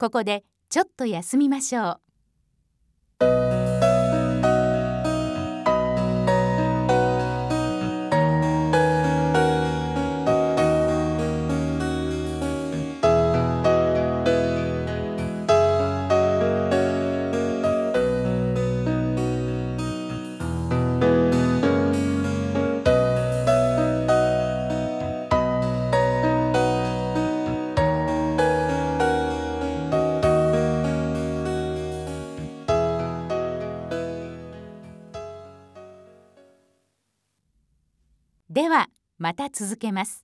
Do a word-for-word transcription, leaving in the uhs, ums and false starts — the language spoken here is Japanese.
ここでちょっと休みましょう。ではまた続けます。